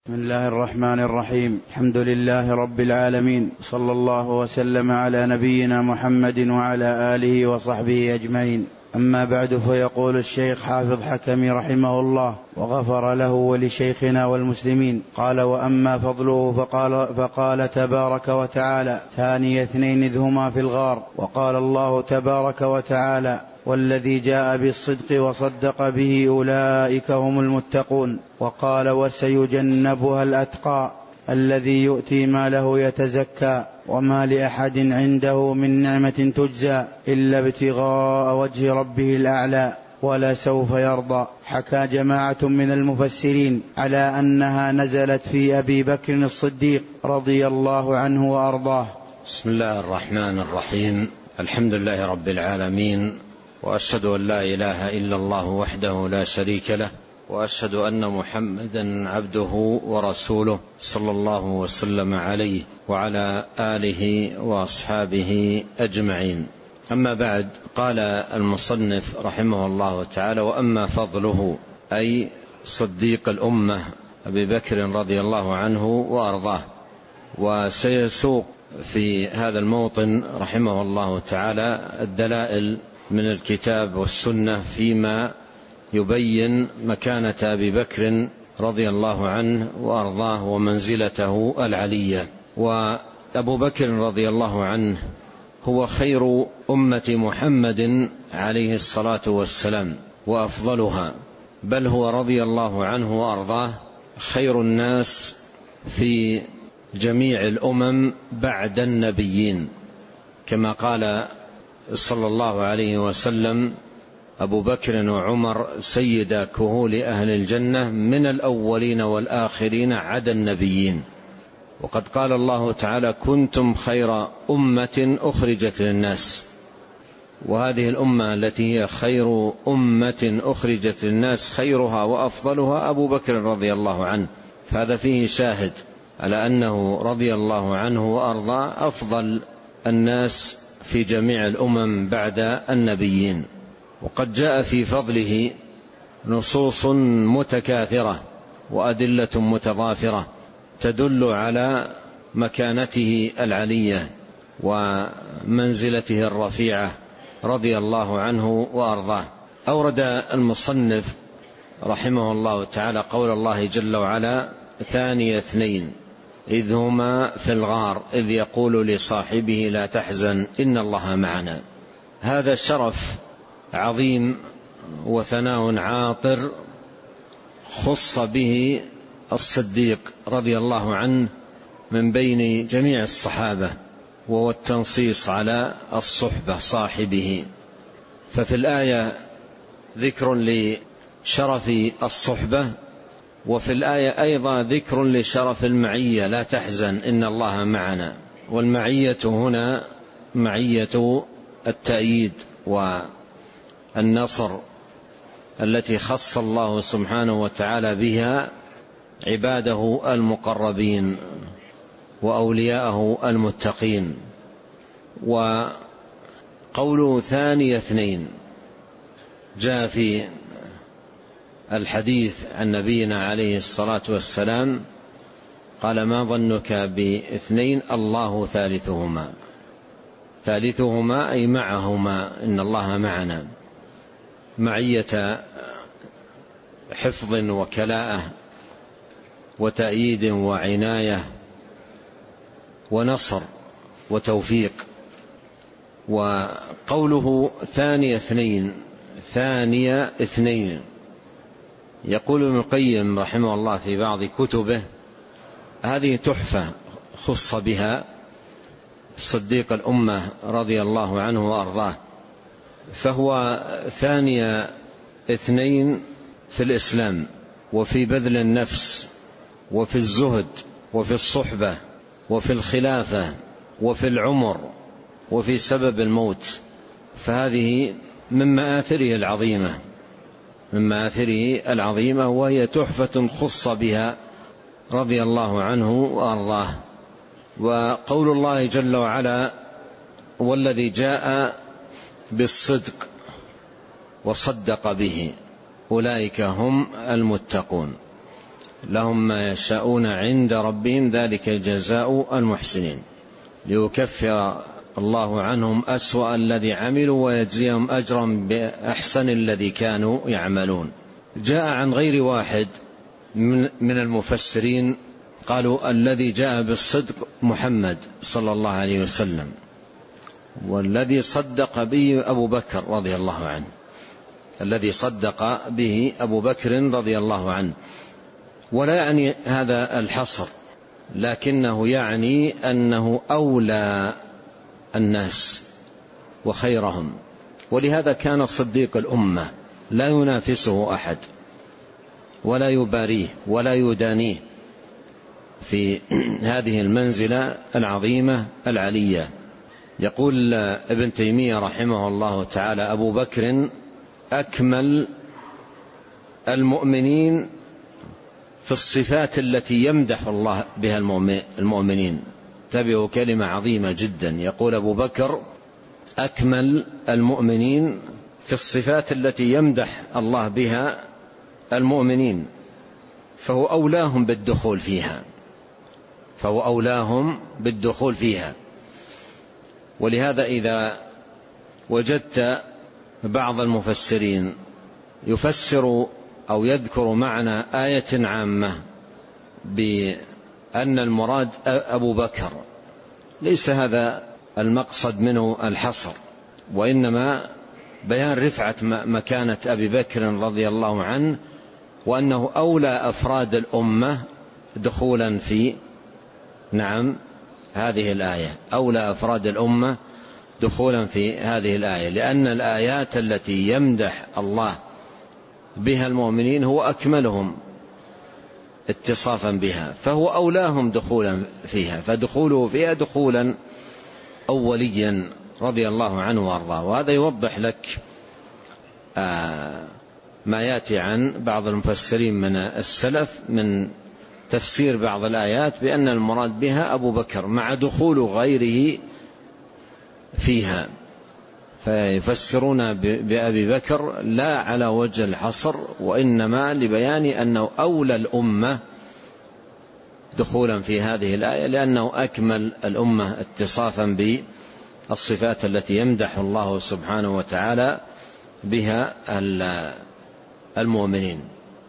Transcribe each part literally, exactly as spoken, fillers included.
بسم الله الرحمن الرحيم. الحمد لله رب العالمين، صلى الله وسلم على نبينا محمد وعلى آله وصحبه أجمعين. أما بعد، فيقول الشيخ حافظ حكمي رحمه الله وغفر له ولشيخنا والمسلمين، قال: وأما فضله فقال, فقال تبارك وتعالى: ثاني اثنين إذ هما في الغار. وقال الله تبارك وتعالى: والذي جاء بالصدق وصدق به أولئك هم المتقون. وقال: وسيجنبها الأتقى الذي يؤتي ماله يتزكى وما لأحد عنده من نعمة تجزى إلا ابتغاء وجه ربه الأعلى ولسوف يرضى. حكى جماعة من المفسرين على أنها نزلت في أبي بكر الصديق رضي الله عنه وأرضاه. بسم الله الرحمن الرحيم. الحمد لله رب العالمين، وأشهد أن لا إله إلا الله وحده لا شريك له، وأشهد أن محمدا عبده ورسوله صلى الله وسلم عليه وعلى آله وأصحابه أجمعين. أما بعد، قال المصنف رحمه الله تعالى: وأما فضله، أي صديق الأمة أبي بكر رضي الله عنه وأرضاه. وسيسوق في هذا الموطن رحمه الله تعالى الدلائل من الكتاب والسنة فيما يبين مكانة أبي بكر رضي الله عنه وأرضاه ومنزلته العلية. وأبو بكر رضي الله عنه هو خير أمة محمد عليه الصلاة والسلام وأفضلها، بل هو رضي الله عنه وأرضاه خير الناس في جميع الأمم بعد النبيين، كما قال صلى الله عليه وسلم: أبو بكر وعمر سيدا كهول أهل الجنة من الأولين والآخرين عدا النبيين. وقد قال الله تعالى: كنتم خير أمة أخرجت للناس. وهذه الأمة التي هي خير أمة أخرجت للناس خيرها وأفضلها أبو بكر رضي الله عنه. فهذا فيه شاهد على أنه رضي الله عنه وأرضاه أفضل الناس في جميع الأمم بعد النبيين. وقد جاء في فضله نصوص متكاثرة وأدلة متضافرة تدل على مكانته العلية ومنزلته الرفيعة رضي الله عنه وأرضاه. أورد المصنف رحمه الله تعالى قول الله جل وعلا: ثاني اثنين إذ هما في الغار إذ يقول لصاحبه لا تحزن إن الله معنا. هذا شرف عظيم وثناء عاطر خص به الصديق رضي الله عنه من بين جميع الصحابة، وهو التنصيص على الصحبة صاحبه. ففي الآية ذكر لشرف الصحبة، وفي الآية أيضا ذكر لشرف المعية: لا تحزن إن الله معنا. والمعية هنا معية التأييد والنصر التي خص الله سبحانه وتعالى بها عباده المقربين وأولياءه المتقين. وقوله ثاني اثنين جاء في الحديث عن نبينا عليه الصلاة والسلام قال: ما ظنك باثنين الله ثالثهما. ثالثهما أي معهما، إن الله معنا، معية حفظ وكلاءة وتأييد وعناية ونصر وتوفيق. وقوله ثاني اثنين، ثاني اثنين، يقول ابن القيم رحمه الله في بعض كتبه: هذه تحفة خص بها صديق الأمة رضي الله عنه وأرضاه، فهو ثاني اثنين في الإسلام وفي بذل النفس وفي الزهد وفي الصحبة وفي الخلافة وفي العمر وفي سبب الموت. فهذه من مآثره العظيمة من مآثره العظيمة وهي تحفة خص بها رضي الله عنه وأرضاه. وقول الله جل وعلا: والذي جاء بالصدق وصدق به أولئك هم المتقون. لهم ما يشاءون عند ربهم ذلك جزاء المحسنين ليكفر الله عنهم أسوأ الذي عملوا ويجزيهم أجرا بأحسن الذي كانوا يعملون. جاء عن غير واحد من المفسرين قالوا الذي جاء بالصدق محمد صلى الله عليه وسلم، والذي صدق به أبو بكر رضي الله عنه، الذي صدق به أبو بكر رضي الله عنه. ولا يعني هذا الحصر، لكنه يعني أنه أولى الناس وخيرهم، ولهذا كان صديق الأمة لا ينافسه أحد ولا يباريه ولا يدانيه في هذه المنزلة العظيمة العلية. يقول ابن تيمية رحمه الله تعالى: أبو بكر أكمل المؤمنين في الصفات التي يمدح الله بها المؤمنين. تبعوا كلمة عظيمة جدا، يقول أبو بكر أكمل المؤمنين في الصفات التي يمدح الله بها المؤمنين، فهو أولاهم بالدخول فيها فهو أولاهم بالدخول فيها. ولهذا إذا وجدت بعض المفسرين يفسر أو يذكر معنى آية عامة بأن المراد أبو بكر، ليس هذا المقصد منه الحصر، وإنما بيان رفعة مكانة أبي بكر رضي الله عنه، وأنه أولى أفراد الأمة دخولا في نعم هذه الآية، أولى أفراد الأمة دخولا في هذه الآية، لأن الآيات التي يمدح الله بها المؤمنين هو أكملهم اتصافا بها، فهو أولاهم دخولا فيها، فدخوله فيها دخولا أوليا رضي الله عنه وأرضاه. وهذا يوضح لك ما يأتي عن بعض المفسرين من السلف من تفسير بعض الآيات بأن المراد بها أبو بكر مع دخول غيره فيها، فيفسرون بأبي بكر لا على وجه الحصر، وإنما لبيان أنه أولى الأمة دخولا في هذه الآية، لأنه أكمل الأمة اتصافا بالصفات التي يمدح الله سبحانه وتعالى بها المؤمنين.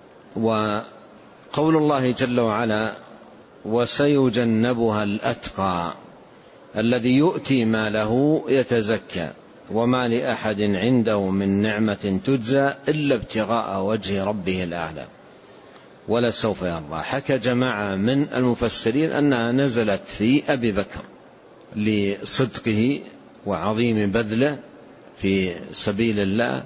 وقول الله جل وعلا: وسيجنبها الأتقى الذي يؤتي ماله يتزكى وما لأحد عنده من نعمة تجزى إلا ابتغاء وجه ربه الأعلى ولسوف يرضى. حكى جماعة من المفسرين أنها نزلت في أبي بكر لصدقه وعظيم بذله في سبيل الله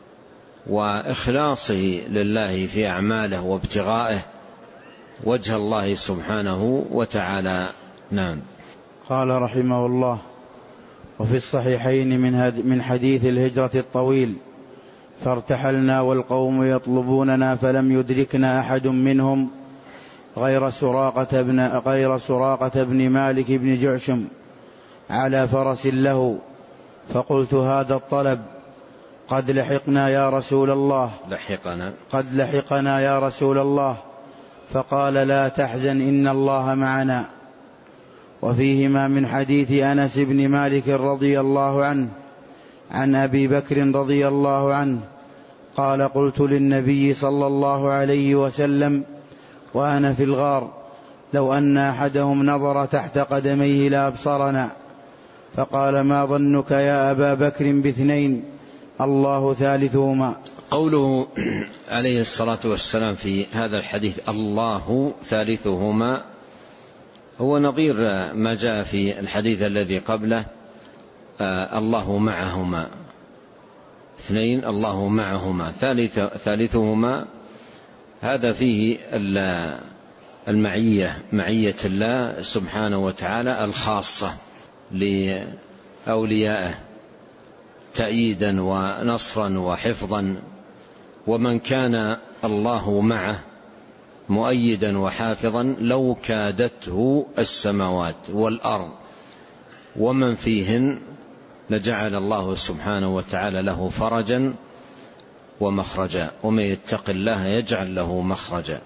وإخلاصه لله في أعماله وابتغائه وجه الله سبحانه وتعالى. نعم. قال رحمه الله: وفي الصحيحين من من حديث الهجرة الطويل: فارتحلنا والقوم يطلبوننا فلم يدركنا أحد منهم غير سراقة بن غير سراقة بن مالك بن جعشم على فرس له، فقلت: هذا الطلب قد لحقنا يا رسول الله لحقنا قد لحقنا يا رسول الله. فقال: لا تحزن إن الله معنا. وفيهما من حديث أنس بن مالك رضي الله عنه عن أبي بكر رضي الله عنه قال: قلت للنبي صلى الله عليه وسلم وأنا في الغار: لو أن أحدهم نظر تحت قدميه لأبصرنا. فقال: ما ظنك يا أبا بكر باثنين الله ثالثهما. قوله عليه الصلاة والسلام في هذا الحديث الله ثالثهما هو نظير ما جاء في الحديث الذي قبله آه الله معهما، اثنين الله معهما، ثالث ثالثهما. هذا فيه المعية، معية الله سبحانه وتعالى الخاصة لأوليائه تأييدا ونصرا وحفظا. ومن كان الله معه مؤيدا وحافظا لو كادته السماوات والأرض ومن فيهن لجعل الله سبحانه وتعالى له فرجا ومخرجا، ومن يتق الله يجعل له مخرجا.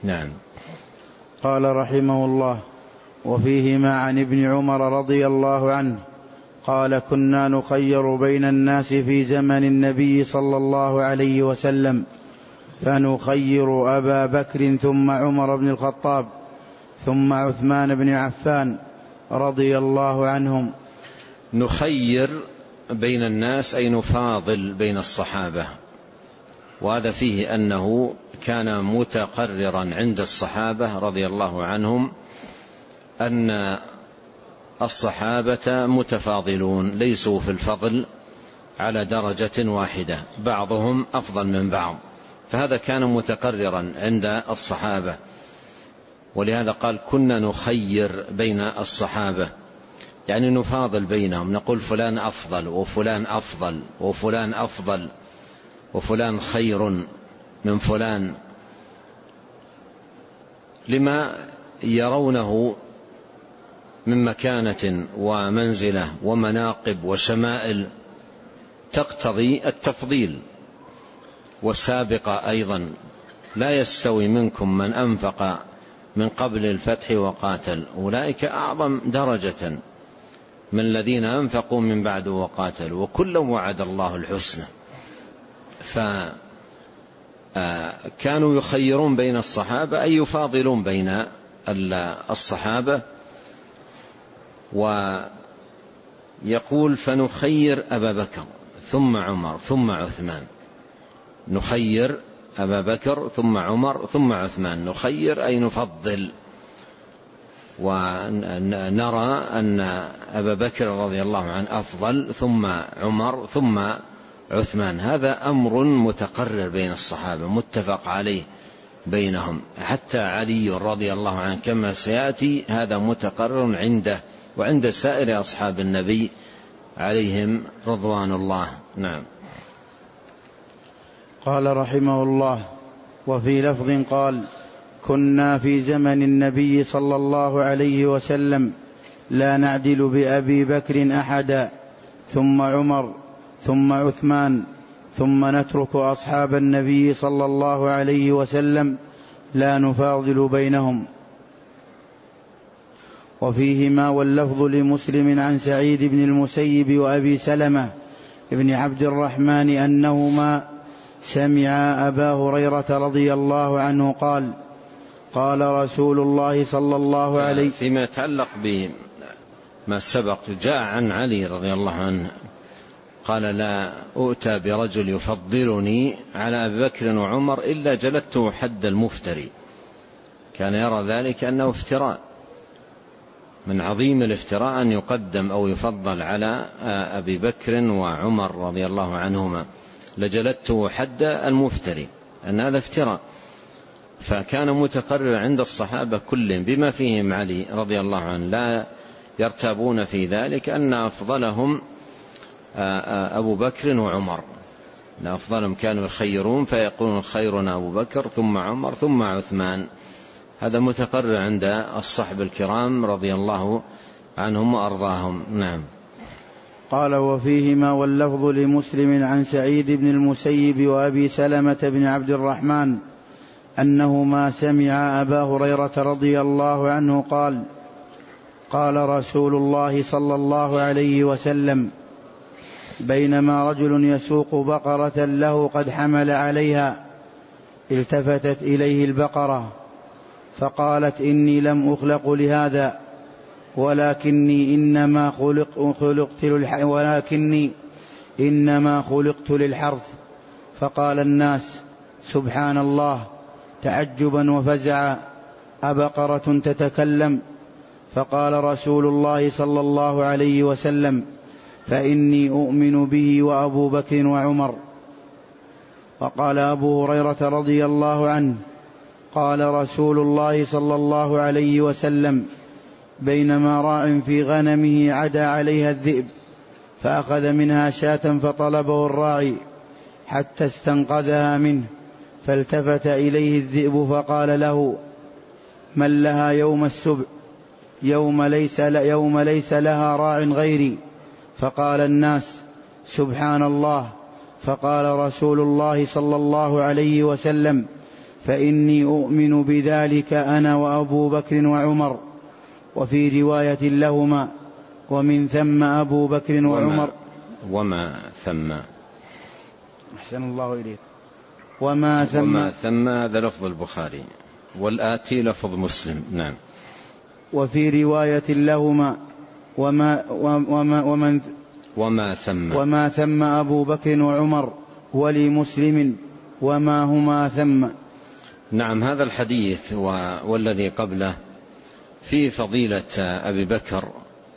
نعم. قال رحمه الله: وفيهما عن ابن عمر رضي الله عنه قال: كنا نخير بين الناس في زمن النبي صلى الله عليه وسلم، فنخير أبا بكر ثم عمر بن الخطاب ثم عثمان بن عفان رضي الله عنهم. نخير بين الناس أي نفاضل بين الصحابة، وهذا فيه أنه كان متقررا عند الصحابة رضي الله عنهم أن الصحابة متفاضلون، ليسوا في الفضل على درجة واحدة، بعضهم أفضل من بعض، فهذا كان متقررا عند الصحابة. ولهذا قال: كنا نخير بين الصحابة، يعني نفاضل بينهم، نقول فلان أفضل وفلان أفضل وفلان أفضل وفلان خير من فلان، لما يرونه من مكانة ومنزلة ومناقب وشمائل تقتضي التفضيل. والسابقة أيضا: لا يستوي منكم من أنفق من قبل الفتح وقاتل، أولئك أعظم درجة من الذين أنفقوا من بعد وقاتلوا، وكلا وعد الله الحسنى. فكانوا يخيرون بين الصحابة أي يفاضلون بين الصحابة. ويقول: فنخير أبا بكر ثم عمر ثم عثمان. نخير أبا بكر ثم عمر ثم عثمان، نخير أي نفضل، ونرى أن أبا بكر رضي الله عنه أفضل، ثم عمر ثم عثمان. هذا أمر متقرر بين الصحابة متفق عليه بينهم، حتى علي رضي الله عنه كما سيأتي هذا متقرر عنده وعند سائر أصحاب النبي عليهم رضوان الله. نعم. قال رحمه الله: وفي لفظ قال: كنا في زمن النبي صلى الله عليه وسلم لا نعدل بأبي بكر أحدا، ثم عمر ثم عثمان، ثم نترك أصحاب النبي صلى الله عليه وسلم لا نفاضل بينهم. وفيهما واللفظ لمسلم عن سعيد بن المسيب وأبي سلمة بن عبد الرحمن أنهما سمعا أبا هريرة رضي الله عنه قال: قال رسول الله صلى الله عليه. فيما يتعلق بما سبق جاء عن علي رضي الله عنه قال: لا أؤتى برجل يفضلني على أبي بكر وعمر إلا جلدته حد المفتري. كان يرى ذلك أنه افتراء، من عظيم الافتراء أن يقدم أو يفضل على أبي بكر وعمر رضي الله عنهما، لجلدته حد المفتري، أن هذا افتراء. فكان متقرر عند الصحابة كلهم بما فيهم علي رضي الله عنه، لا يرتابون في ذلك، أن أفضلهم أبو بكر وعمر، أن أفضلهم كانوا يخيرون فيقولون: خيرنا أبو بكر ثم عمر ثم عثمان. هذا متقرر عند الصحب الكرام رضي الله عنهم وأرضاهم. نعم. قال: وفيهما واللفظ لمسلم عن سعيد بن المسيب وأبي سلمة بن عبد الرحمن أنهما سمعا أبا هريرة رضي الله عنه قال: قال رسول الله صلى الله عليه وسلم: بينما رجل يسوق بقرة له قد حمل عليها، التفتت إليه البقرة فقالت: إني لم أخلق لهذا، ولكني إنما خلق خلقت ولكني إنما خلقت للحرث. فقال الناس: سبحان الله، تعجبا وفزعا، أبقرة تتكلم؟ فقال رسول الله صلى الله عليه وسلم: فإني أؤمن به وأبو بكر وعمر. وقال أبو هريرة رضي الله عنه: قال رسول الله صلى الله عليه وسلم: بينما راع في غنمه عدا عليها الذئب، فأخذ منها شاة فطلبه الراعي حتى استنقذها منه، فالتفت إليه الذئب فقال له: من لها يوم السبع، يوم ليس, يوم ليس لها راع غيري؟ فقال الناس: سبحان الله. فقال رسول الله صلى الله عليه وسلم: فإني أؤمن بذلك أنا وأبو بكر وعمر. وفي رواية لهما ومن ثم أبو بكر وعمر. وما, وما ثم أحسن الله إليك. وما ثم, وما ثم هذا لفظ البخاري، والآتي لفظ مسلم. نعم. وفي رواية لهما وما, وما, ومن وما ثم وما ثم أبو بكر وعمر، ولمسلم وما هما ثم. نعم. هذا الحديث والذي قبله في فضيلة أبي بكر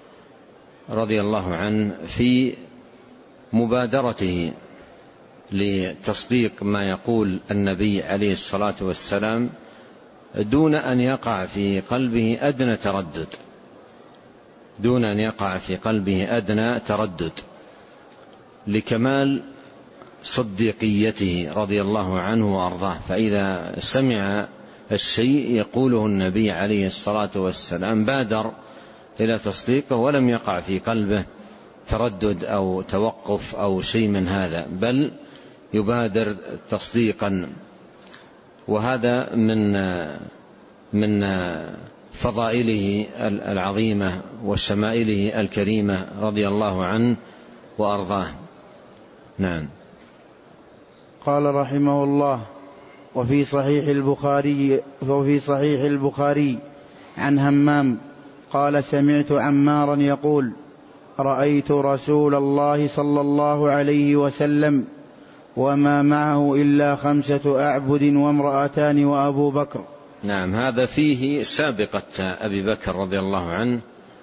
رضي الله عنه في مبادرته لتصديق ما يقول النبي عليه الصلاة والسلام دون أن يقع في قلبه أدنى تردد دون أن يقع في قلبه أدنى تردد لكمال صديقيته رضي الله عنه وأرضاه. فإذا سمع الشيء يقوله النبي عليه الصلاة والسلام بادر إلى تصديقه ولم يقع في قلبه تردد أو توقف أو شيء من هذا، بل يبادر تصديقا. وهذا من من فضائله العظيمة وشمائله الكريمة رضي الله عنه وأرضاه. نعم. قال رحمه الله: وفي صحيح البخاري وفي صحيح البخاري عن همام قال: سمعت عمارا يقول: رأيت رسول الله صلى الله عليه وسلم وما معه إلا خمسة أعبد وامرأتان وأبو بكر. نعم. هذا فيه سابقة أبي بكر رضي الله عنه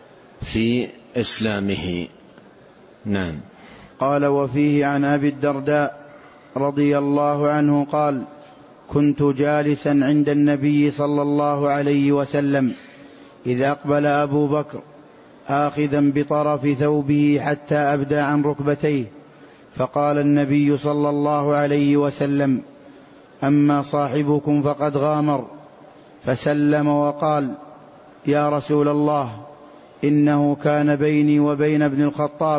في إسلامه. نعم. قال: وفيه عن أبي الدرداء رضي الله عنه قال: كنت جالسا عند النبي صلى الله عليه وسلم إذ أقبل أبو بكر آخذا بطرف ثوبه حتى أبدى عن ركبتيه، فقال النبي صلى الله عليه وسلم: أما صاحبكم فقد غامر. فسلم وقال: يا رسول الله، إنه كان بيني وبين ابن الخطاب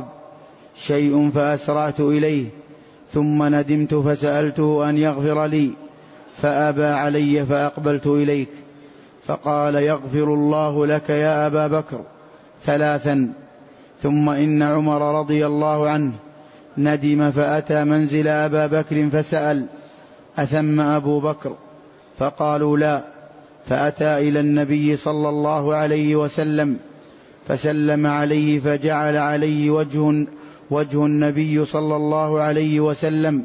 شيء فأسرعت إليه، ثم ندمت فسألته أن يغفر لي فأبى علي فأقبلت إليك. فقال: يغفر الله لك يا أبا بكر ثلاثا. ثم إن عمر رضي الله عنه ندم فأتى منزل أبا بكر فسأل: أثم أبو بكر؟ فقالوا: لا. فأتى إلى النبي صلى الله عليه وسلم فسلم عليه، فجعل عليه وجه, وجه النبي صلى الله عليه وسلم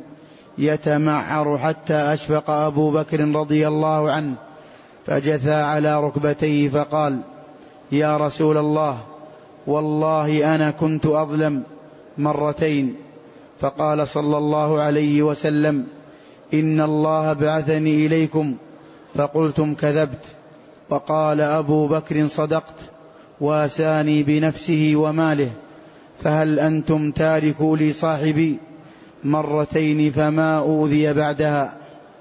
يتمعر حتى أشفق أبو بكر رضي الله عنه، فجثى على ركبتيه فقال: يا رسول الله، والله أنا كنت أظلم مرتين. فقال صلى الله عليه وسلم: إن الله بعثني إليكم فقلتم كذبت. وقال أبو بكر: صدقت، واساني بنفسه وماله، فهل أنتم تاركوا لي صاحبي؟ مرتين فما أوذي بعدها.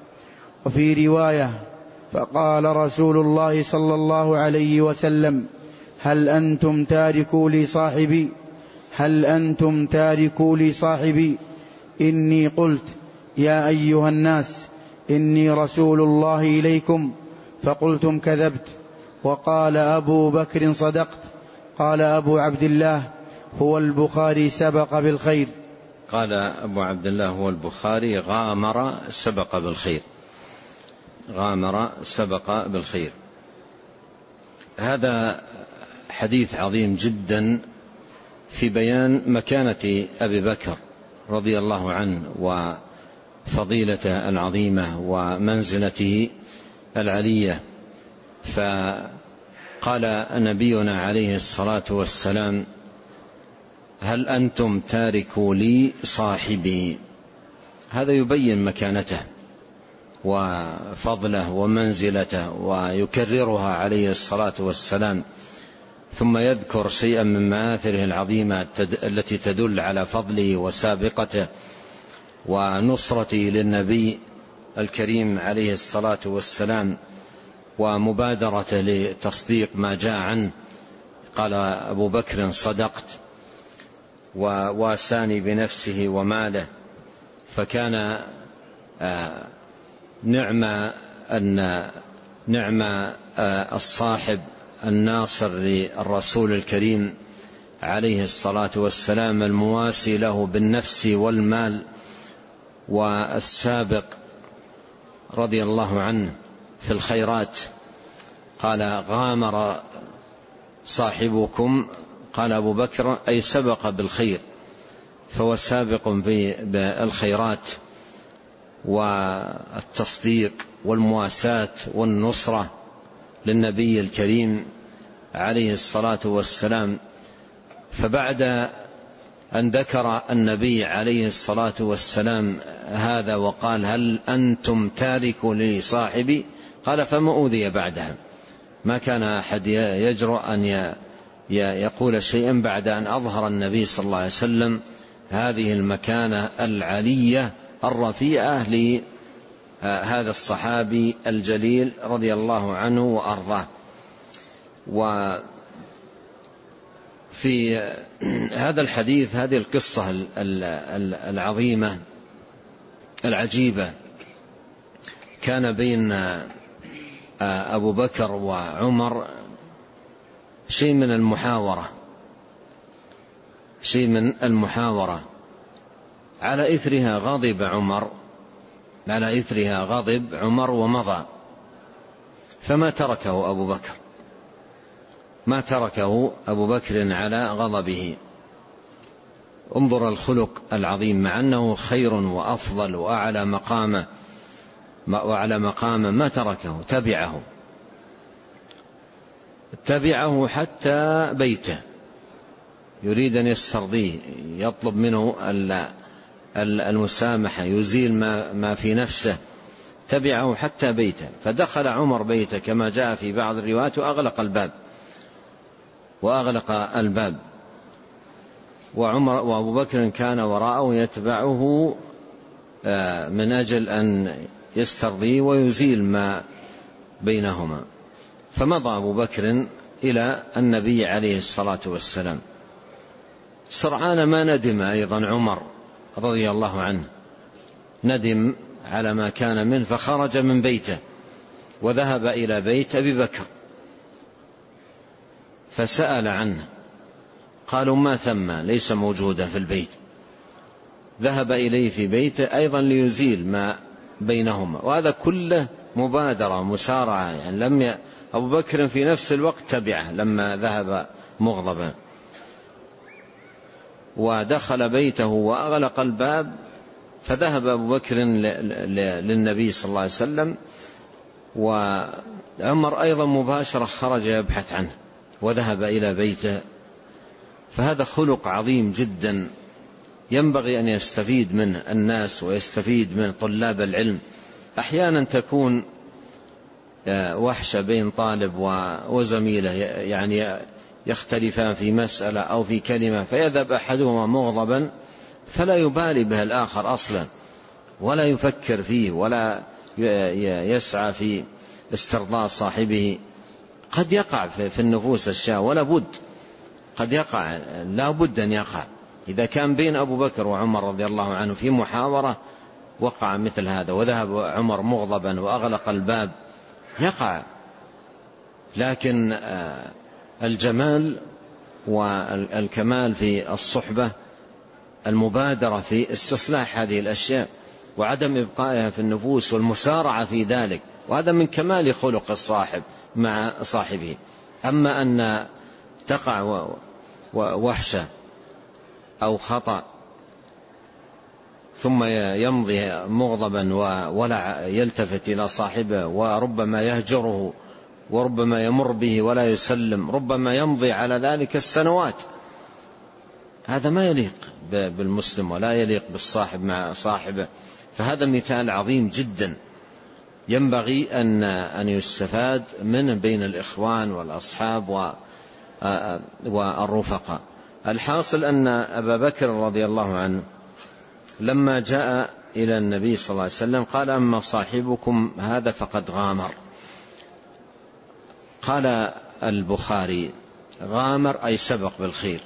وفي رواية: فقال رسول الله صلى الله عليه وسلم: هل أنتم تاركوا لي صاحبي؟ هل أنتم تاركوا لي صاحبي؟ إني قلت: يا أيها الناس، إني رسول الله إليكم، فقلتم كذبت. وقال أبو بكر: صدقت. قال أبو عبد الله: هو البخاري سبق بالخير. قال أبو عبد الله: هو البخاري غامر سبق بالخير. غامر سبق بالخير. هذا حديث عظيم جدا في بيان مكانة أبي بكر رضي الله عنه وفضيلته العظيمة ومنزلته العلية. فقال نبينا عليه الصلاة والسلام: هل أنتم تاركوا لي صاحبي؟ هذا يبين مكانته وفضله ومنزلته، ويكررها عليه الصلاة والسلام، ثم يذكر شيئا من مآثره العظيمة التي تدل على فضله وسابقته ونصرته للنبي الكريم عليه الصلاة والسلام ومبادرته لتصديق ما جاء عنه. قال أبو بكر: صدقت، وواساني بنفسه وماله، فكان نعم أن نعم الصاحب الناصر للرسول الكريم عليه الصلاة والسلام، المواسي له بالنفس والمال، والسابق رضي الله عنه في الخيرات. قال غامر صاحبكم، قال أبو بكر أي سبق بالخير، فهو سابق بالخيرات والتصديق والمواساة والنصرة للنبي الكريم عليه الصلاة والسلام. فبعد أن ذكر النبي عليه الصلاة والسلام هذا وقال هل أنتم تاركوا لصاحبي، قال فما أوذي بعدها. ما كان أحد يجرؤ أن يقول شيئا بعد أن أظهر النبي صلى الله عليه وسلم هذه المكانة العلية الرفيعة لهذا الصحابي الجليل رضي الله عنه وأرضاه. وفي هذا الحديث هذه القصة العظيمة العجيبة كان بين أبو بكر وعمر شيء من المحاورة شيء من المحاورة على إثرها غضب عمر على إثرها غضب عمر ومضى، فما تركه أبو بكر ما تركه أبو بكر على غضبه. انظر الخلق العظيم، مع أنه خير وأفضل وأعلى مقامه وعلى مقامه ما تركه، تبعه تبعه حتى بيته، يريد أن يسترضيه، يطلب منه المسامحة، يزيل ما في نفسه، تبعه حتى بيته. فدخل عمر بيته كما جاء في بعض الروايات وأغلق الباب وأغلق الباب وعمر وأبو بكر كان وراءه يتبعه من أجل أن يسترضيه ويزيل ما بينهما. فمضى أبو بكر إلى النبي عليه الصلاة والسلام. سرعان ما ندم أيضا عمر رضي الله عنه، ندم على ما كان منه، فخرج من بيته وذهب إلى بيت أبي بكر فسأل عنه، قالوا ما ثم، ليس موجودا في البيت. ذهب إليه في بيته أيضا ليزيل ما بينهما، وهذا كله مبادرة مسارعة، يعني لم ي... أبو بكر في نفس الوقت تبعه لما ذهب مغضبا، ودخل بيته وأغلق الباب. فذهب أبو بكر للنبي صلى الله عليه وسلم، وعمر أيضا مباشرة خرج يبحث عنه وذهب إلى بيته. فهذا خلق عظيم جدا ينبغي أن يستفيد منه الناس ويستفيد من طلاب العلم. أحيانا تكون وحشة بين طالب وزميله، يعني يختلفان في مسألة أو في كلمة، فيذهب أحدهما مغضبا فلا يبالي به الآخر أصلا، ولا يفكر فيه ولا يسعى في استرضاء صاحبه. قد يقع في النفوس الشاء ولا بد، قد يقع، لا بد أن يقع. إذا كان بين أبو بكر وعمر رضي الله عنه في محاورة وقع مثل هذا، وذهب عمر مغضبا وأغلق الباب، يقع. لكن الجمال والكمال في الصحبة المبادرة في استصلاح هذه الأشياء وعدم إبقائها في النفوس والمسارعة في ذلك، وهذا من كمال خلق الصاحب مع صاحبه. أما أن تقع وحشة أو خطأ ثم يمضي مغضبا ولا يلتفت إلى صاحبه، وربما يهجره وربما يمر به ولا يسلم، ربما يمضي على ذلك السنوات، هذا ما يليق بالمسلم ولا يليق بالصاحب مع صاحبه. فهذا مثال عظيم جدا ينبغي أن أن يستفاد منه بين الإخوان والأصحاب والرفقاء. الحاصل أن أبا بكر رضي الله عنه لما جاء إلى النبي صلى الله عليه وسلم قال أما صاحبكم هذا فقد غامر. قال البخاري غامر أي سبق بالخير،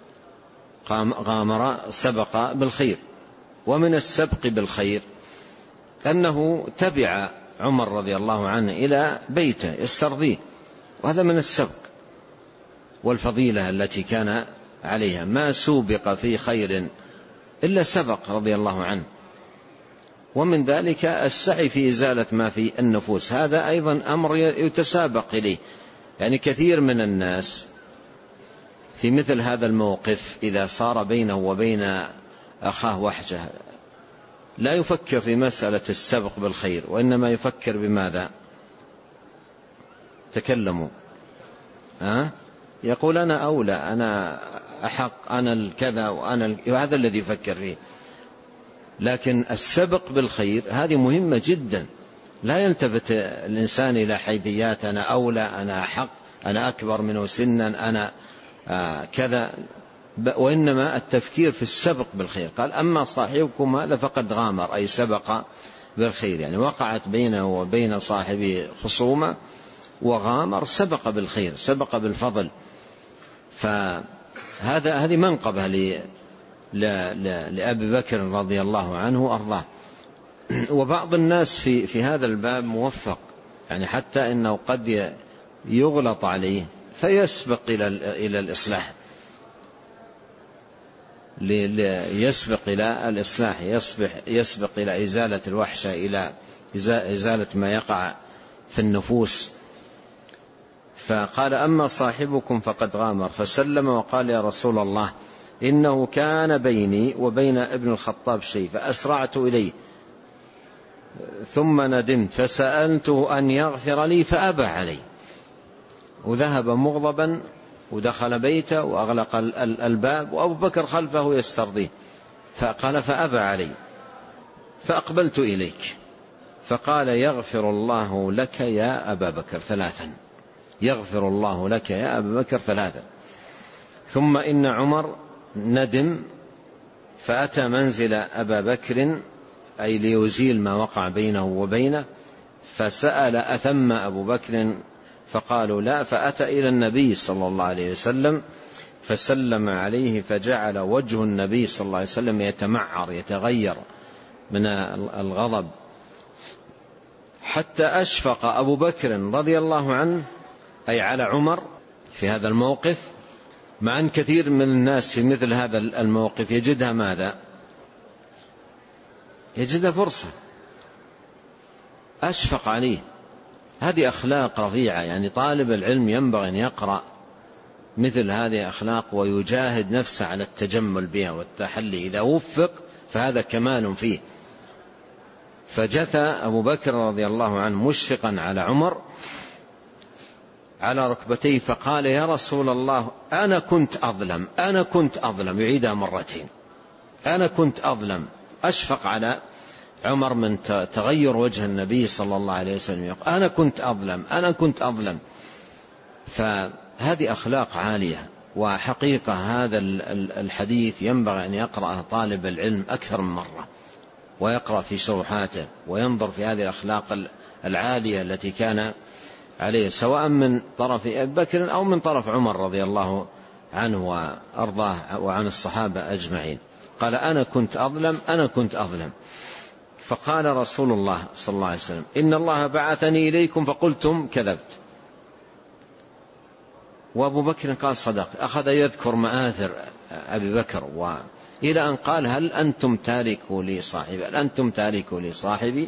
غامر سبق بالخير. ومن السبق بالخير أنه تبع عمر رضي الله عنه إلى بيته يسترضيه، وهذا من السبق والفضيلة التي كان عليها. ما سوبق في خير إلا سبق رضي الله عنه. ومن ذلك السعي في إزالة ما في النفوس، هذا أيضا أمر يتسابق إليه. يعني كثير من الناس في مثل هذا الموقف إذا صار بينه وبين أخاه وحشة لا يفكر في مسألة السبق بالخير، وإنما يفكر بماذا؟ تكلموا أه؟ يقول أنا أولى، أنا أحق، أنا الكذا، وأنا ال... وهذا الذي يفكر فيه. لكن السبق بالخير هذه مهمة جدا، لا يلتفت الإنسان إلى حيثيات أنا أولى، أنا أحق، أنا أكبر منه سنا، أنا آه كذا، وإنما التفكير في السبق بالخير. قال أما صاحبكم هذا فقد غامر، أي سبق بالخير، يعني وقعت بينه وبين صاحبه خصومة وغامر، سبق بالخير، سبق بالفضل. فهذا هذه منقبة لأبي بكر رضي الله عنه وأرضاه. وبعض الناس في في هذا الباب موفق، يعني حتى إنه قد يغلط عليه فيسبق إلى إلى الإصلاح، يسبق إلى الإصلاح، يسبق يسبق إلى إزالة الوحشة، إلى إزالة ما يقع في النفوس. فقال أما صاحبكم فقد غامر، فسلم وقال يا رسول الله إنه كان بيني وبين ابن الخطاب شيء فأسرعت إليه ثم ندمت فسألته أن يغفر لي فأبى علي، وذهب مغضبا ودخل بيته وأغلق الباب وأبو بكر خلفه يسترضيه. فقال فأبى علي، فأقبلت إليك فقال يغفر الله لك يا أبا بكر ثلاثا، يغفر الله لك يا أبا بكر ثلاثا. ثم إن عمر ندم فأتى منزل أبا بكر، أي ليزيل ما وقع بينه وبينه، فسأل أثم أبو بكر فقالوا لا، فأتى إلى النبي صلى الله عليه وسلم فسلم عليه، فجعل وجه النبي صلى الله عليه وسلم يتمعر يتغير من الغضب، حتى أشفق أبو بكر رضي الله عنه، أي على عمر في هذا الموقف، مع أن كثير من الناس في مثل هذا الموقف يجدها ماذا؟ يجدها فرصة، أشفق عليه. هذه أخلاق رفيعة، يعني طالب العلم ينبغي أن يقرأ مثل هذه أخلاق ويجاهد نفسه على التجمل بها والتحلي، إذا وفق فهذا كمال فيه. فجثى أبو بكر رضي الله عنه مشفقا على عمر على ركبتيه فقال يا رسول الله أنا كنت أظلم، أنا كنت أظلم، يعيدها مرتين، أنا كنت أظلم. أشفق على عمر من تغير وجه النبي صلى الله عليه وسلم، يقول أنا كنت أظلم، أنا كنت أظلم. فهذه أخلاق عالية، وحقيقة هذا الحديث ينبغي أن يقرأ طالب العلم أكثر من مرة، ويقرأ في شروحاته وينظر في هذه الأخلاق العالية التي كان عليه، سواء من طرف أبي بكر أو من طرف عمر رضي الله عنه وأرضاه وعن الصحابة أجمعين. قال أنا كنت أظلم، أنا كنت أظلم. فقال رسول الله صلى الله عليه وسلم إن الله بعثني إليكم فقلتم كذبت. وأبو بكر قال صدق، أخذ يذكر مآثر أبي بكر، وإلى أن قال هل أنتم تاركوا لي صاحبي، هل أنتم تاركوا لي صاحبي؟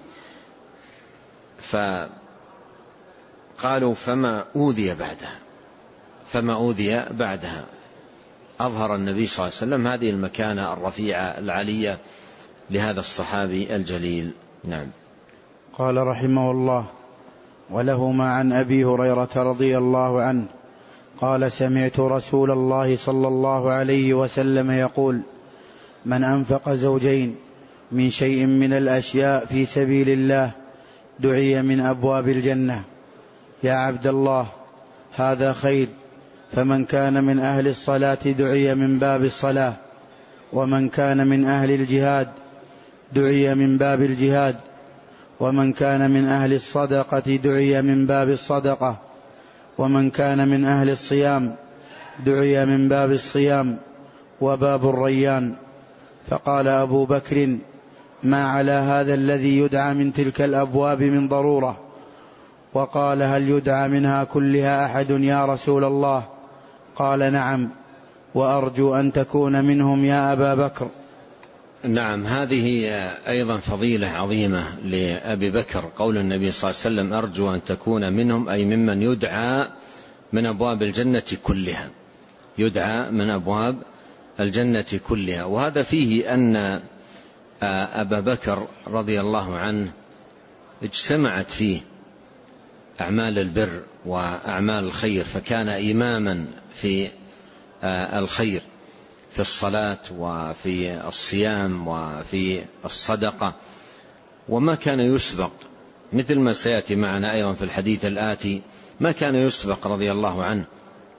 فقالوا فما أوذي بعدها، فما أوذي بعدها. أظهر النبي صلى الله عليه وسلم هذه المكانة الرفيعة العالية لهذا الصحابي الجليل. نعم. قال رحمه الله ولهما عن أبي هريرة رضي الله عنه قال سمعت رسول الله صلى الله عليه وسلم يقول من أنفق زوجين من شيء من الأشياء في سبيل الله دعي من أبواب الجنة. يا عبد الله هذا خير، فمن كان من أهل الصلاة دعي من باب الصلاة، ومن كان من أهل الجهاد دعي من باب الجهاد، ومن كان من أهل الصدقة دعي من باب الصدقة، ومن كان من أهل الصيام دعي من باب الصيام وباب الريان. فقال أبو بكر ما على هذا الذي يدعى من تلك الأبواب من ضرورة. وقال هل يدعى منها كلها أحد يا رسول الله؟ قال نعم، وأرجو أن تكون منهم يا أبا بكر. نعم، هذه أيضا فضيلة عظيمة لأبي بكر، قول النبي صلى الله عليه وسلم أرجو أن تكون منهم، أي ممن يدعى من أبواب الجنة كلها، يدعى من أبواب الجنة كلها. وهذا فيه أن أبا بكر رضي الله عنه اجتمعت فيه أعمال البر وأعمال الخير، فكان إماما في الخير، في الصلاة وفي الصيام وفي الصدقة، وما كان يسبق، مثل ما سيأتي معنا أيضا في الحديث الآتي، ما كان يسبق رضي الله عنه.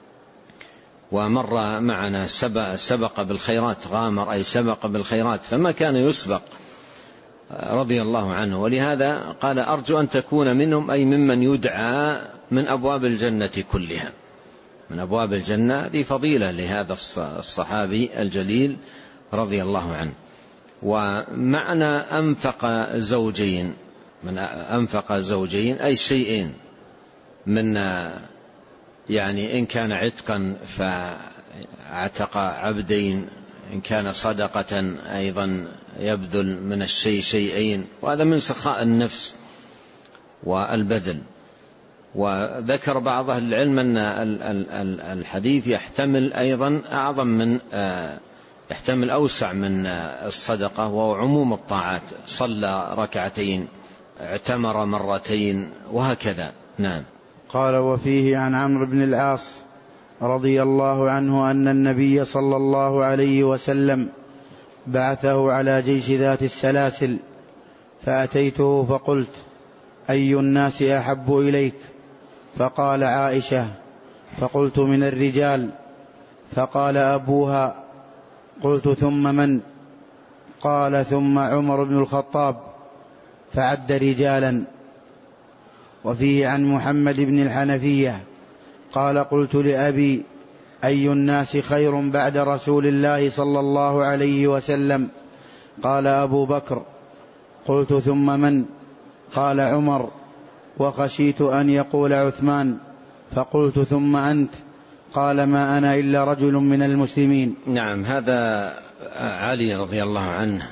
ومر معنا سبق, سبق بالخيرات، غامر أي سبق بالخيرات، فما كان يسبق رضي الله عنه. ولهذا قال أرجو أن تكون منهم، أي ممن يدعى من أبواب الجنة كلها، من أبواب الجنة. هذه فضيلة لهذا الصحابي الجليل رضي الله عنه. ومعنى أنفق زوجين، من أنفق زوجين أي شيئين، من يعني إن كان عتقا فاعتق عبدين، إن كان صدقة أيضا يبذل من الشيء شيئين، وهذا من سخاء النفس والبذل. وذكر بعض أهل العلم أن الحديث يحتمل أيضا أعظم من يحتمل أوسع من الصدقة، وهو عموم الطاعات، صلى ركعتين، اعتمر مرتين، وهكذا. نعم. قال وفيه عن عمرو بن العاص رضي الله عنه أن النبي صلى الله عليه وسلم بعثه على جيش ذات السلاسل، فأتيته فقلت أي الناس أحب إليك؟ فقال عائشة. فقلت من الرجال؟ فقال أبوها. قلت ثم من؟ قال ثم عمر بن الخطاب، فعد رجالا. وفيه عن محمد بن الحنفية قال قلت لأبي أي الناس خير بعد رسول الله صلى الله عليه وسلم؟ قال أبو بكر. قلت ثم من؟ قال عمر، وخشيت أن يقول عثمان، فقلت ثم أنت؟ قال ما أنا إلا رجل من المسلمين. نعم، هذا علي رضي الله عنه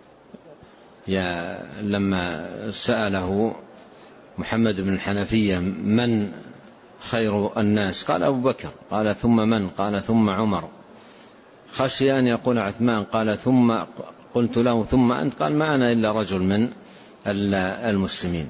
يا لما سأله محمد بن الحنفية من خير الناس؟ قال أبو بكر. قال ثم من؟ قال ثم عمر. خشي أن يقول عثمان، قال ثم قلت له ثم أنت؟ قال ما أنا إلا رجل من المسلمين.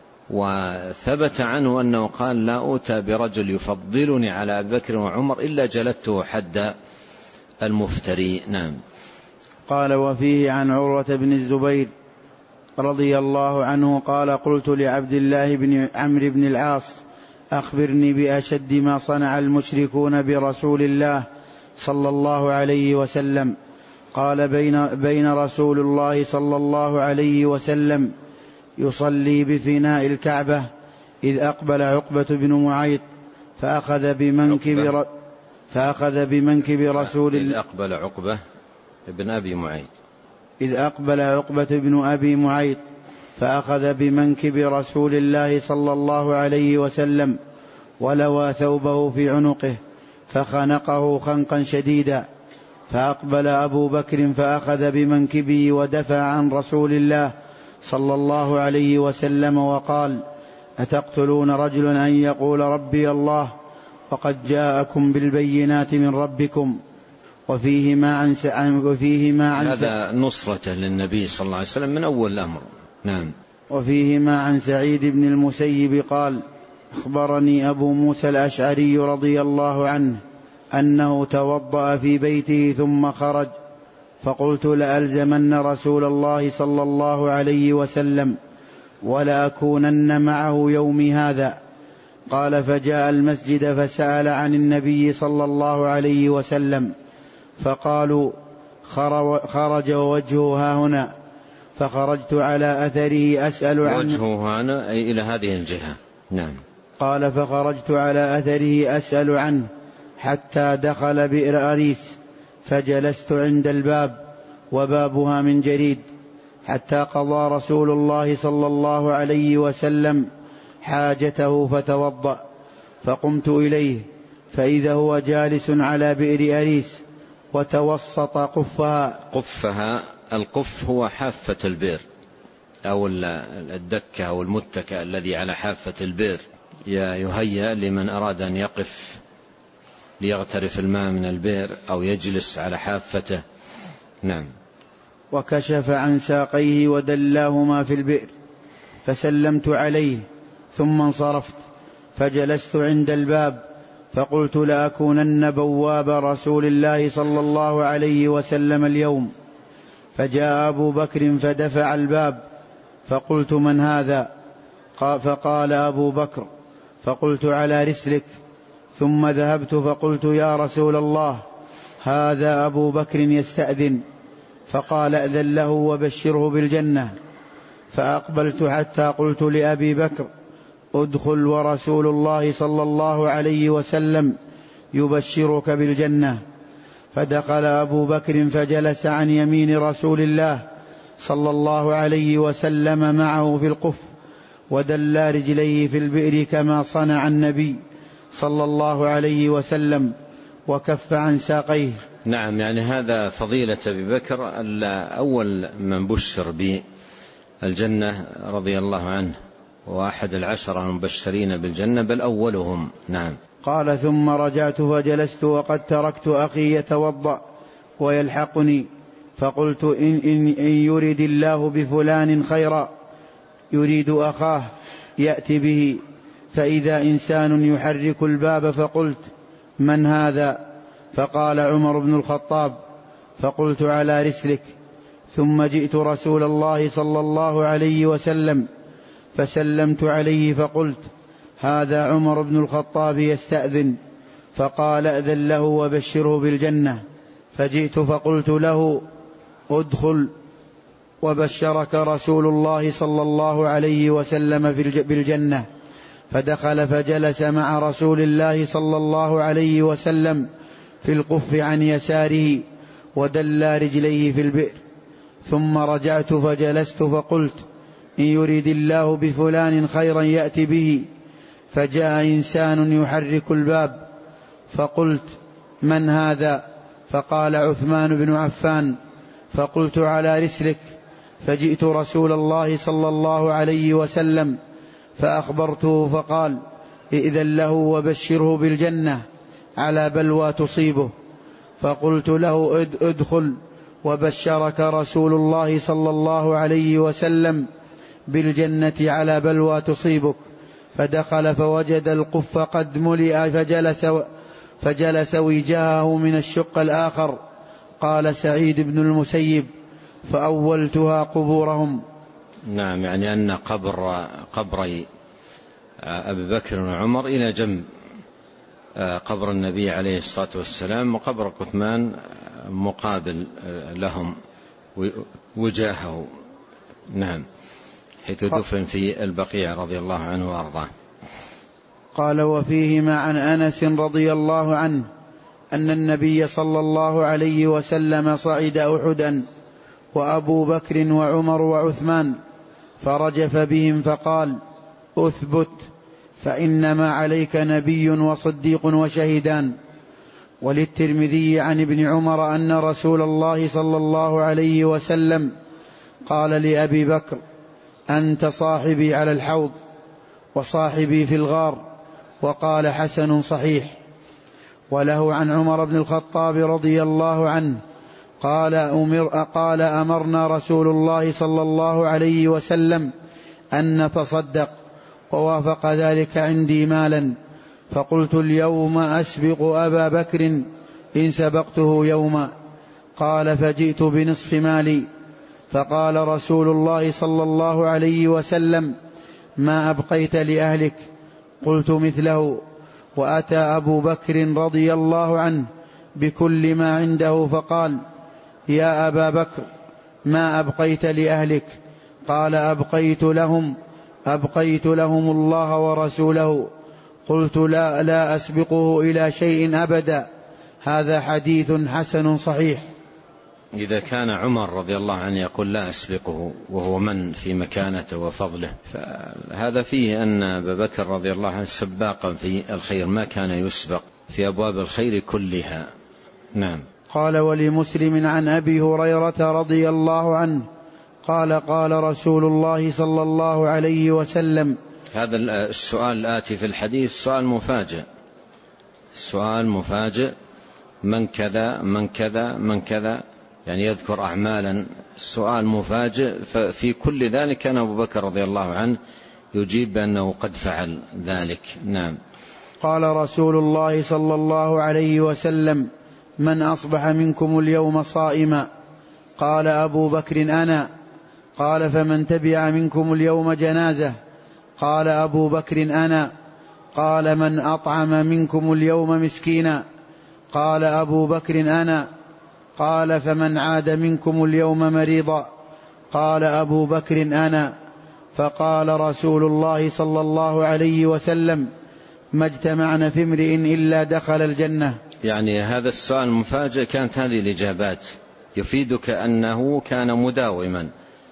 وثبت عنه أنه قال لا أوتى برجل يفضلني على أبي بكر وعمر إلا جلدته حد المفتري. نعم. قال وفيه عن عروة بن الزبير رضي الله عنه قال قلت لعبد الله بن عمرو بن العاص أخبرني بأشد ما صنع المشركون برسول الله صلى الله عليه وسلم. قال بين, بين رسول الله صلى الله عليه وسلم يصلي بفناء الكعبة إذ أقبل عقبة بن معيط فأخذ بمنكب, ر... فأخذ بمنكب رسول الله. إذ أقبل عقبة بن أبي معيط إذ أقبل عقبة بن أبي معيط فأخذ بمنكب رسول الله صلى الله عليه وسلم ولوى ثوبه في عنقه فخنقه خنقا شديدا. فأقبل أبو بكر فأخذ بمنكبه ودفع عن رسول الله صلى الله عليه وسلم وقال أتقتلون رجلا أن يقول ربي الله وقد جاءكم بالبينات من ربكم؟ وفيهما عن وفيهما عن هذا نصرة للنبي صلى الله عليه وسلم من أول الأمر. نعم. وفيهما عن سعيد بن المسيب قال أخبرني أبو موسى الأشعري رضي الله عنه أنه توضأ في بيته ثم خرج، فقلت لألزمن رسول الله صلى الله عليه وسلم ولأكونن معه يومي هذا. قال فجاء المسجد فسأل عن النبي صلى الله عليه وسلم فقالوا خرج ووجهه ها هنا، فخرجت على أثره أسأل عنه. وجهه هنا أي إلى هذه الجهة. نعم. قال فخرجت على أثره أسأل عنه حتى دخل بئر أريس، فجلست عند الباب وبابها من جريد، حتى قضى رسول الله صلى الله عليه وسلم حاجته فتوضأ، فقمت إليه فإذا هو جالس على بئر أريس وتوسط قفها. قفها القف هو حافة البئر أو الدكة أو المتكأ الذي على حافة البئر، يهيأ لمن أراد أن يقف ليغترف الماء من البئر أو يجلس على حافته. نعم. وكشف عن ساقيه ودلاهما في البئر، فسلمت عليه ثم انصرفت، فجلست عند الباب، فقلت لأكونن بواب رسول الله صلى الله عليه وسلم اليوم. فجاء أبو بكر فدفع الباب، فقلت من هذا؟ فقال أبو بكر، فقلت على رسلك. ثم ذهبت فقلت يا رسول الله هذا أبو بكر يستأذن، فقال أذن له وبشره بالجنة. فأقبلت حتى قلت لأبي بكر ادخل ورسول الله صلى الله عليه وسلم يبشرك بالجنة. فدخل أبو بكر فجلس عن يمين رسول الله صلى الله عليه وسلم معه في القف، ودلى رجليه في البئر كما صنع النبي صلى الله عليه وسلم، وكف عن ساقيه. نعم، يعني هذا فضيلة أبي بكر أول من بشر بالجنة رضي الله عنه، وأحد العشرة المبشرين بالجنة، بل أولهم. نعم. قال ثم رجعت فجلست وقد تركت أخي يتوضأ ويلحقني، فقلت إن, إن, إن يريد الله بفلان خيرا يريد أخاه يأتي به. فإذا إنسان يحرك الباب، فقلت من هذا؟ فقال عمر بن الخطاب، فقلت على رسلك. ثم جئت رسول الله صلى الله عليه وسلم فسلمت عليه، فقلت هذا عمر بن الخطاب يستأذن، فقال أذن له وبشره بالجنة. فجئت فقلت له ادخل وبشرك رسول الله صلى الله عليه وسلم بالجنة. فدخل فجلس مع رسول الله صلى الله عليه وسلم في القف عن يساره، ودلى رجليه في البئر. ثم رجعت فجلست فقلت إن يريد الله بفلان خيرا يأتي به. فجاء إنسان يحرك الباب، فقلت من هذا؟ فقال عثمان بن عفان، فقلت على رسلك. فجئت رسول الله صلى الله عليه وسلم فأخبرته، فقال إذن له وبشره بالجنة على بلوى تصيبه. فقلت له ادخل وبشرك رسول الله صلى الله عليه وسلم بالجنة على بلوى تصيبك. فدخل فوجد القف قد ملئ، فجلس, فجلس وجاهه من الشق الآخر. قال سعيد بن المسيب فأولتها قبورهم. نعم، يعني أن قبر قبري أبي بكر وعمر إلى جنب قبر النبي عليه الصلاة والسلام، وقبر عثمان مقابل لهم وجاهه. نعم، حيث دفن في البقيع رضي الله عنه وأرضاه. قال وفيهما عن أنس رضي الله عنه أن النبي صلى الله عليه وسلم صعد أحدا وأبو بكر وعمر وعثمان، فرجف بهم فقال أثبت، فإنما عليك نبي وصديق وشهيدان. وللترمذي عن ابن عمر أن رسول الله صلى الله عليه وسلم قال لأبي بكر أنت صاحبي على الحوض وصاحبي في الغار، وقال حسن صحيح. وله عن عمر بن الخطاب رضي الله عنه قال, أمر قال أمرنا رسول الله صلى الله عليه وسلم أن نتصدق، ووافق ذلك عندي مالا، فقلت اليوم أسبق أبا بكر إن سبقته يوما. قال فجئت بنصف مالي، فقال رسول الله صلى الله عليه وسلم ما أبقيت لأهلك؟ قلت مثله. وأتى أبو بكر رضي الله عنه بكل ما عنده فقال يا أبا بكر ما أبقيت لأهلك؟ قال أبقيت لهم أبقيت لهم الله ورسوله. قلت لا, لا أسبقه إلى شيء أبدا. هذا حديث حسن صحيح. إذا كان عمر رضي الله عنه يقول لا أسبقه وهو من في مكانته وفضله، فهذا فيه أن أبا بكر رضي الله عنه سباقا في الخير، ما كان يسبق في أبواب الخير كلها. نعم. قال: ولمسلم عن أبي هريرة رضي الله عنه قال: قال رسول الله صلى الله عليه وسلم. هذا السؤال الآتي في الحديث سؤال مفاجئ، سؤال مفاجئ، من كذا من كذا من كذا، يعني يذكر أعمالا، سؤال مفاجئ. ففي كل ذلك كان أبو بكر رضي الله عنه يجيب بأنه قد فعل ذلك. نعم. قال رسول الله صلى الله عليه وسلم: من أصبح منكم اليوم صائما؟ قال أبو بكر: أنا. قال: فمن تبع منكم اليوم جنازة؟ قال أبو بكر: أنا. قال: من أطعم منكم اليوم مسكينا؟ قال أبو بكر: أنا. قال: فمن عاد منكم اليوم مريضا؟ قال أبو بكر: أنا. فقال رسول الله صلى الله عليه وسلم: ما اجتمعنا في امرئ إلا دخل الجنة. يعني هذا السؤال المفاجئ كانت هذه الإجابات، يفيدك أنه كان مداوما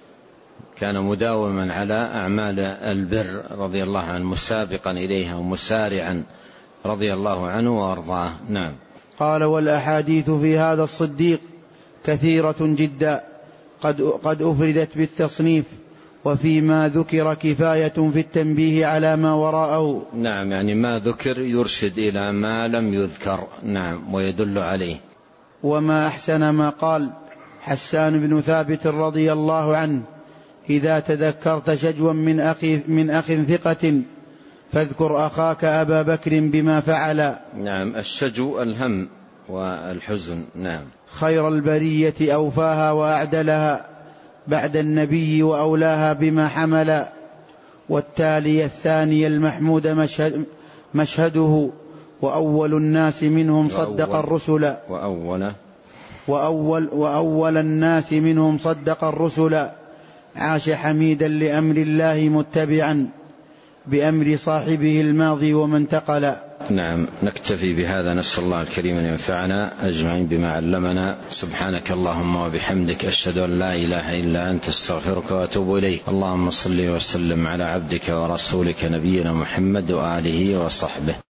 كان مداوما على أعمال البر رضي الله عنه، مسابقا إليها ومسارعا رضي الله عنه وأرضاه. نعم. قال: والأحاديث في هذا الصديق كثيرة جدا، قد, قد أفردت بالتصنيف، وفيما ذكر كفاية في التنبيه على ما وراءه. نعم، يعني ما ذكر يرشد إلى ما لم يذكر. نعم، ويدل عليه. وما أحسن ما قال حسان بن ثابت رضي الله عنه: إذا تذكرت شجوا من أخي, من أخ ثقة فاذكر أخاك أبا بكر بما فعل. نعم، الشجو الهم والحزن. نعم. خير البرية أوفاها وأعدلها بعد النبي وأولاها بما حمل، والتالي الثاني المحمود مشهد مشهده، وأول الناس منهم صدق الرسل وأول, وأول, وأول الناس منهم صدق الرسل، عاش حميدا لأمر الله متبعا بأمر صاحبه الماضي ومن انتقل. نعم، نكتفي بهذا، نسأل الله الكريم أن ينفعنا أجمعين بما علمنا. سبحانك اللهم وبحمدك، أشهد أن لا إله إلا أنت، استغفرك وأتوب إليك. اللهم صل وسلم على عبدك ورسولك نبينا محمد وآله وصحبه.